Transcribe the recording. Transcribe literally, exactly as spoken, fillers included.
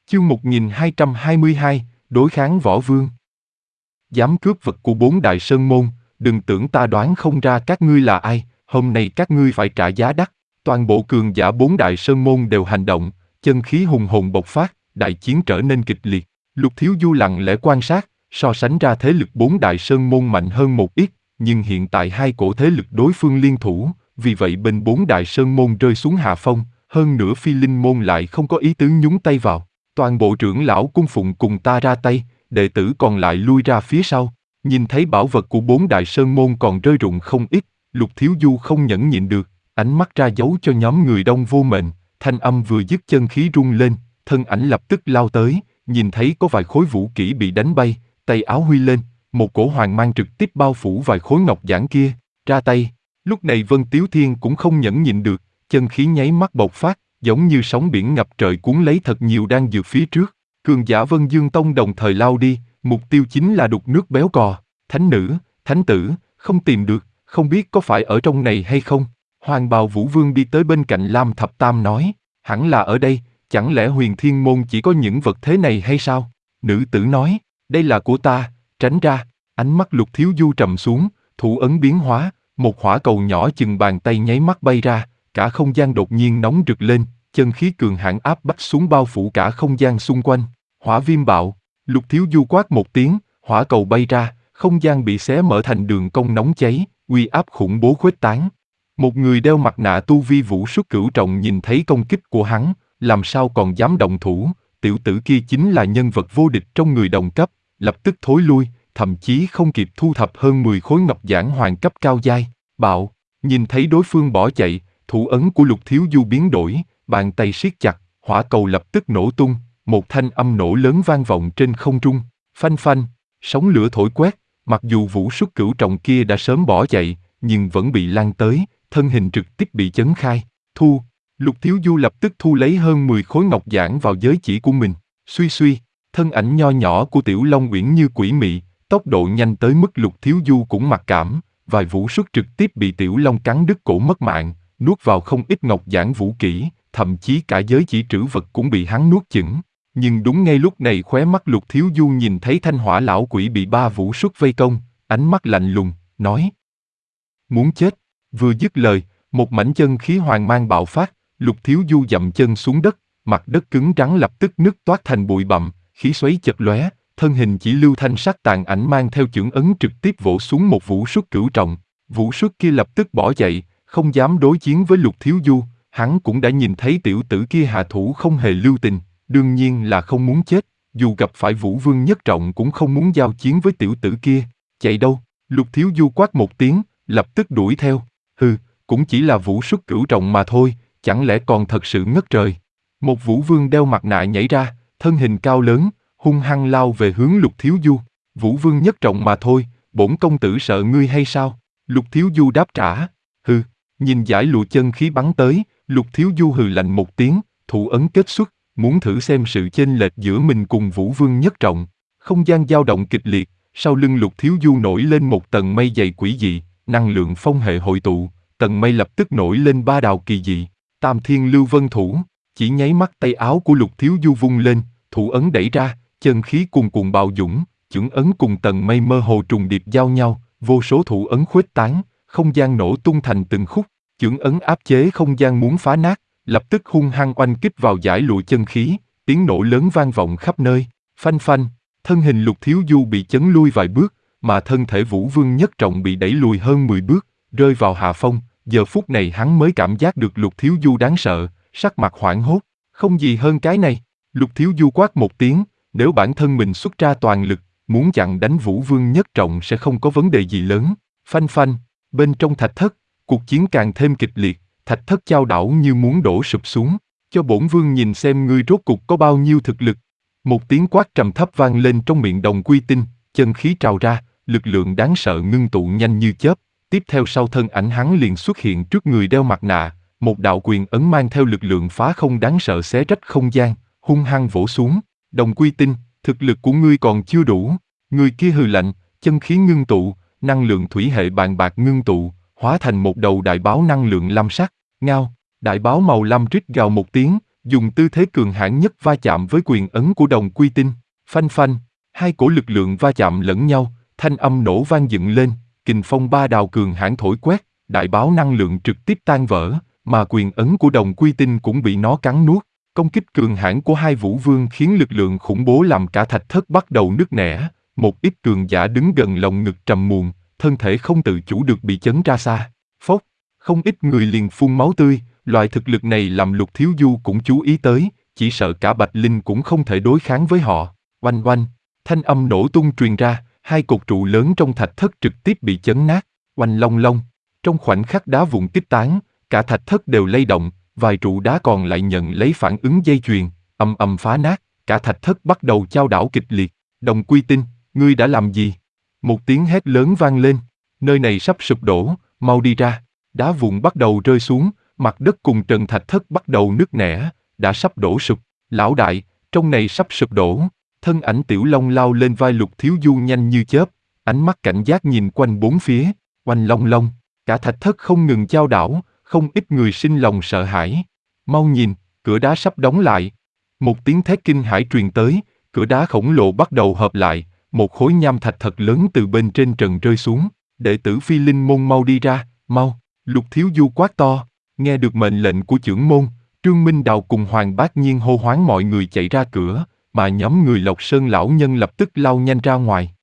Chương một nghìn hai trăm hai mươi hai, đối kháng võ vương. Dám cướp vật của bốn đại sơn môn, đừng tưởng ta đoán không ra các ngươi là ai, hôm nay các ngươi phải trả giá đắt. Toàn bộ cường giả bốn đại sơn môn đều hành động, chân khí hùng hồn bộc phát, đại chiến trở nên kịch liệt. Lục Thiếu Du lặng lẽ quan sát, so sánh ra thế lực bốn đại sơn môn mạnh hơn một ít, nhưng hiện tại hai cổ thế lực đối phương liên thủ, vì vậy bên bốn đại sơn môn rơi xuống hạ phong, hơn nữa Phi Linh môn lại không có ý tứ nhúng tay vào. Toàn bộ trưởng lão cung phụng cùng ta ra tay, đệ tử còn lại lui ra phía sau. Nhìn thấy bảo vật của bốn đại sơn môn còn rơi rụng không ít, Lục Thiếu Du không nhẫn nhịn được, ánh mắt ra dấu cho nhóm người đông vô mệnh, thanh âm vừa dứt chân khí rung lên, thân ảnh lập tức lao tới, nhìn thấy có vài khối vũ kỹ bị đánh bay, tay áo huy lên, một cổ hoàng mang trực tiếp bao phủ vài khối ngọc giản kia, ra tay. Lúc này Vân Tiếu Thiên cũng không nhẫn nhịn được, chân khí nháy mắt bộc phát, giống như sóng biển ngập trời cuốn lấy thật nhiều đan dược phía trước. Cường giả Vân Dương Tông đồng thời lao đi, mục tiêu chính là đục nước béo cò. Thánh nữ, thánh tử, không tìm được, không biết có phải ở trong này hay không. Hoàng bào Vũ Vương đi tới bên cạnh Lam Thập Tam nói, hẳn là ở đây, chẳng lẽ Huyền Thiên Môn chỉ có những vật thế này hay sao? Nữ tử nói, đây là của ta, tránh ra. Ánh mắt Lục Thiếu Du trầm xuống, thủ ấn biến hóa, một hỏa cầu nhỏ chừng bàn tay nháy mắt bay ra, cả không gian đột nhiên nóng rực lên, chân khí cường hãn áp bách xuống bao phủ cả không gian xung quanh. Hỏa viêm bạo, Lục Thiếu Du quát một tiếng, hỏa cầu bay ra, không gian bị xé mở thành đường cong nóng cháy, uy áp khủng bố khuếch tán. Một người đeo mặt nạ tu vi vũ xuất cửu trọng nhìn thấy công kích của hắn, làm sao còn dám động thủ, tiểu tử kia chính là nhân vật vô địch trong người đồng cấp, lập tức thối lui, thậm chí không kịp thu thập hơn mười khối ngọc giản hoàng cấp cao giai. Bạo, nhìn thấy đối phương bỏ chạy, thủ ấn của Lục Thiếu Du biến đổi, bàn tay siết chặt, hỏa cầu lập tức nổ tung, một thanh âm nổ lớn vang vọng trên không trung, phanh phanh, sóng lửa thổi quét, mặc dù vũ xuất cửu trọng kia đã sớm bỏ chạy, nhưng vẫn bị lan tới, thân hình trực tiếp bị chấn khai, thu. Lục Thiếu Du lập tức thu lấy hơn mười khối ngọc giản vào giới chỉ của mình, suy suy, thân ảnh nho nhỏ của Tiểu Long Uyển như quỷ mị, tốc độ nhanh tới mức Lục Thiếu Du cũng mặc cảm, vài vũ xuất trực tiếp bị Tiểu Long cắn đứt cổ mất mạng, nuốt vào không ít ngọc giản vũ kỹ, thậm chí cả giới chỉ trữ vật cũng bị hắn nuốt chửng. Nhưng đúng ngay lúc này khóe mắt Lục Thiếu Du nhìn thấy thanh hỏa lão quỷ bị ba vũ xuất vây công, ánh mắt lạnh lùng, nói: muốn chết. Vừa dứt lời, một mảnh chân khí hoàng mang bạo phát, Lục Thiếu Du dậm chân xuống đất, mặt đất cứng rắn lập tức nứt toát thành bụi bặm, khí xoáy chật lóe, thân hình chỉ lưu thanh sắc tàn ảnh mang theo chưởng ấn trực tiếp vỗ xuống một vũ xuất cửu trọng. Vũ xuất kia lập tức bỏ chạy, không dám đối chiến với Lục Thiếu Du, hắn cũng đã nhìn thấy tiểu tử kia hạ thủ không hề lưu tình, đương nhiên là không muốn chết, dù gặp phải Vũ Vương nhất trọng cũng không muốn giao chiến với tiểu tử kia. Chạy đâu? Lục Thiếu Du quát một tiếng, lập tức đuổi theo. Hừ, cũng chỉ là vũ xuất cửu trọng mà thôi, chẳng lẽ còn thật sự ngất trời. Một Vũ Vương đeo mặt nạ nhảy ra, thân hình cao lớn, hung hăng lao về hướng Lục Thiếu Du. Vũ Vương nhất trọng mà thôi, bổn công tử sợ ngươi hay sao? Lục Thiếu Du đáp trả. Hừ, nhìn giải lụa chân khí bắn tới, Lục Thiếu Du hừ lạnh một tiếng, thủ ấn kết xuất, muốn thử xem sự chênh lệch giữa mình cùng Vũ Vương nhất trọng. Không gian dao động kịch liệt, sau lưng Lục Thiếu Du nổi lên một tầng mây dày quỷ dị, năng lượng phong hệ hội tụ, tầng mây lập tức nổi lên ba đạo kỳ dị, Tam Thiên Lưu Vân Thủ, chỉ nháy mắt tay áo của Lục Thiếu Du vung lên, thủ ấn đẩy ra, chân khí cuồn cuộn bạo dũng, chưởng ấn cùng tầng mây mơ hồ trùng điệp giao nhau, vô số thủ ấn khuếch tán, không gian nổ tung thành từng khúc, chưởng ấn áp chế không gian muốn phá nát, lập tức hung hăng oanh kích vào giải lụa chân khí, tiếng nổ lớn vang vọng khắp nơi, phanh phanh, thân hình Lục Thiếu Du bị chấn lui vài bước, mà thân thể Vũ Vương nhất trọng bị đẩy lùi hơn mười bước, rơi vào hạ phong. Giờ phút này hắn mới cảm giác được Lục Thiếu Du đáng sợ, sắc mặt hoảng hốt, không gì hơn cái này. Lục Thiếu Du quát một tiếng, nếu bản thân mình xuất ra toàn lực, muốn chặn đánh Vũ Vương nhất trọng sẽ không có vấn đề gì lớn. Phanh phanh, bên trong thạch thất, cuộc chiến càng thêm kịch liệt, thạch thất chao đảo như muốn đổ sụp xuống, cho bổn vương nhìn xem ngươi rốt cục có bao nhiêu thực lực. Một tiếng quát trầm thấp vang lên trong miệng Đồng Quy Tinh, chân khí trào ra, lực lượng đáng sợ ngưng tụ nhanh như chớp. Tiếp theo sau thân ảnh hắn liền xuất hiện trước người đeo mặt nạ, một đạo quyền ấn mang theo lực lượng phá không đáng sợ xé rách không gian, hung hăng vỗ xuống. Đồng Quy Tinh, thực lực của ngươi còn chưa đủ. Người kia hừ lạnh, chân khí ngưng tụ, năng lượng thủy hệ bàn bạc ngưng tụ, hóa thành một đầu đại báo năng lượng lam sắc. Ngao, đại báo màu lam rít gào một tiếng, dùng tư thế cường hãn nhất va chạm với quyền ấn của Đồng Quy Tinh. Phanh phanh, hai cổ lực lượng va chạm lẫn nhau, thanh âm nổ vang dựng lên, kình phong ba đào cường hãn thổi quét, đại báo năng lượng trực tiếp tan vỡ, mà quyền ấn của Đồng Quy Tinh cũng bị nó cắn nuốt. Công kích cường hãn của hai vũ vương khiến lực lượng khủng bố làm cả thạch thất bắt đầu nứt nẻ, một ít cường giả đứng gần lồng ngực trầm muộn, thân thể không tự chủ được bị chấn ra xa. Phốc, không ít người liền phun máu tươi, loại thực lực này làm Lục Thiếu Du cũng chú ý tới, chỉ sợ cả Bạch Linh cũng không thể đối kháng với họ. Oanh oanh, thanh âm nổ tung truyền ra, hai cột trụ lớn trong thạch thất trực tiếp bị chấn nát. Oanh long long, trong khoảnh khắc đá vụn kích tán, cả thạch thất đều lay động, vài trụ đá còn lại nhận lấy phản ứng dây chuyền, ầm ầm phá nát, cả thạch thất bắt đầu chao đảo kịch liệt. Đồng Quy Tinh, ngươi đã làm gì? Một tiếng hét lớn vang lên, nơi này sắp sụp đổ, mau đi ra. Đá vụn bắt đầu rơi xuống, mặt đất cùng trần thạch thất bắt đầu nứt nẻ, đã sắp đổ sụp. Lão đại, trong này sắp sụp đổ. Thân ảnh Tiểu Long lao lên vai Lục Thiếu Du nhanh như chớp, ánh mắt cảnh giác nhìn quanh bốn phía. Oanh long long, cả thạch thất không ngừng chao đảo, không ít người sinh lòng sợ hãi. Mau nhìn, cửa đá sắp đóng lại. Một tiếng thét kinh hãi truyền tới, cửa đá khổng lồ bắt đầu hợp lại, một khối nham thạch thật lớn từ bên trên trần rơi xuống. Đệ tử Phi Linh môn mau đi ra, mau. Lục Thiếu Du quát to. Nghe được mệnh lệnh của trưởng môn, Trương Minh Đào cùng Hoàng Bác Nhiên hô hoán mọi người chạy ra cửa, mà nhóm người Lộc Sơn lão nhân lập tức lao nhanh ra ngoài.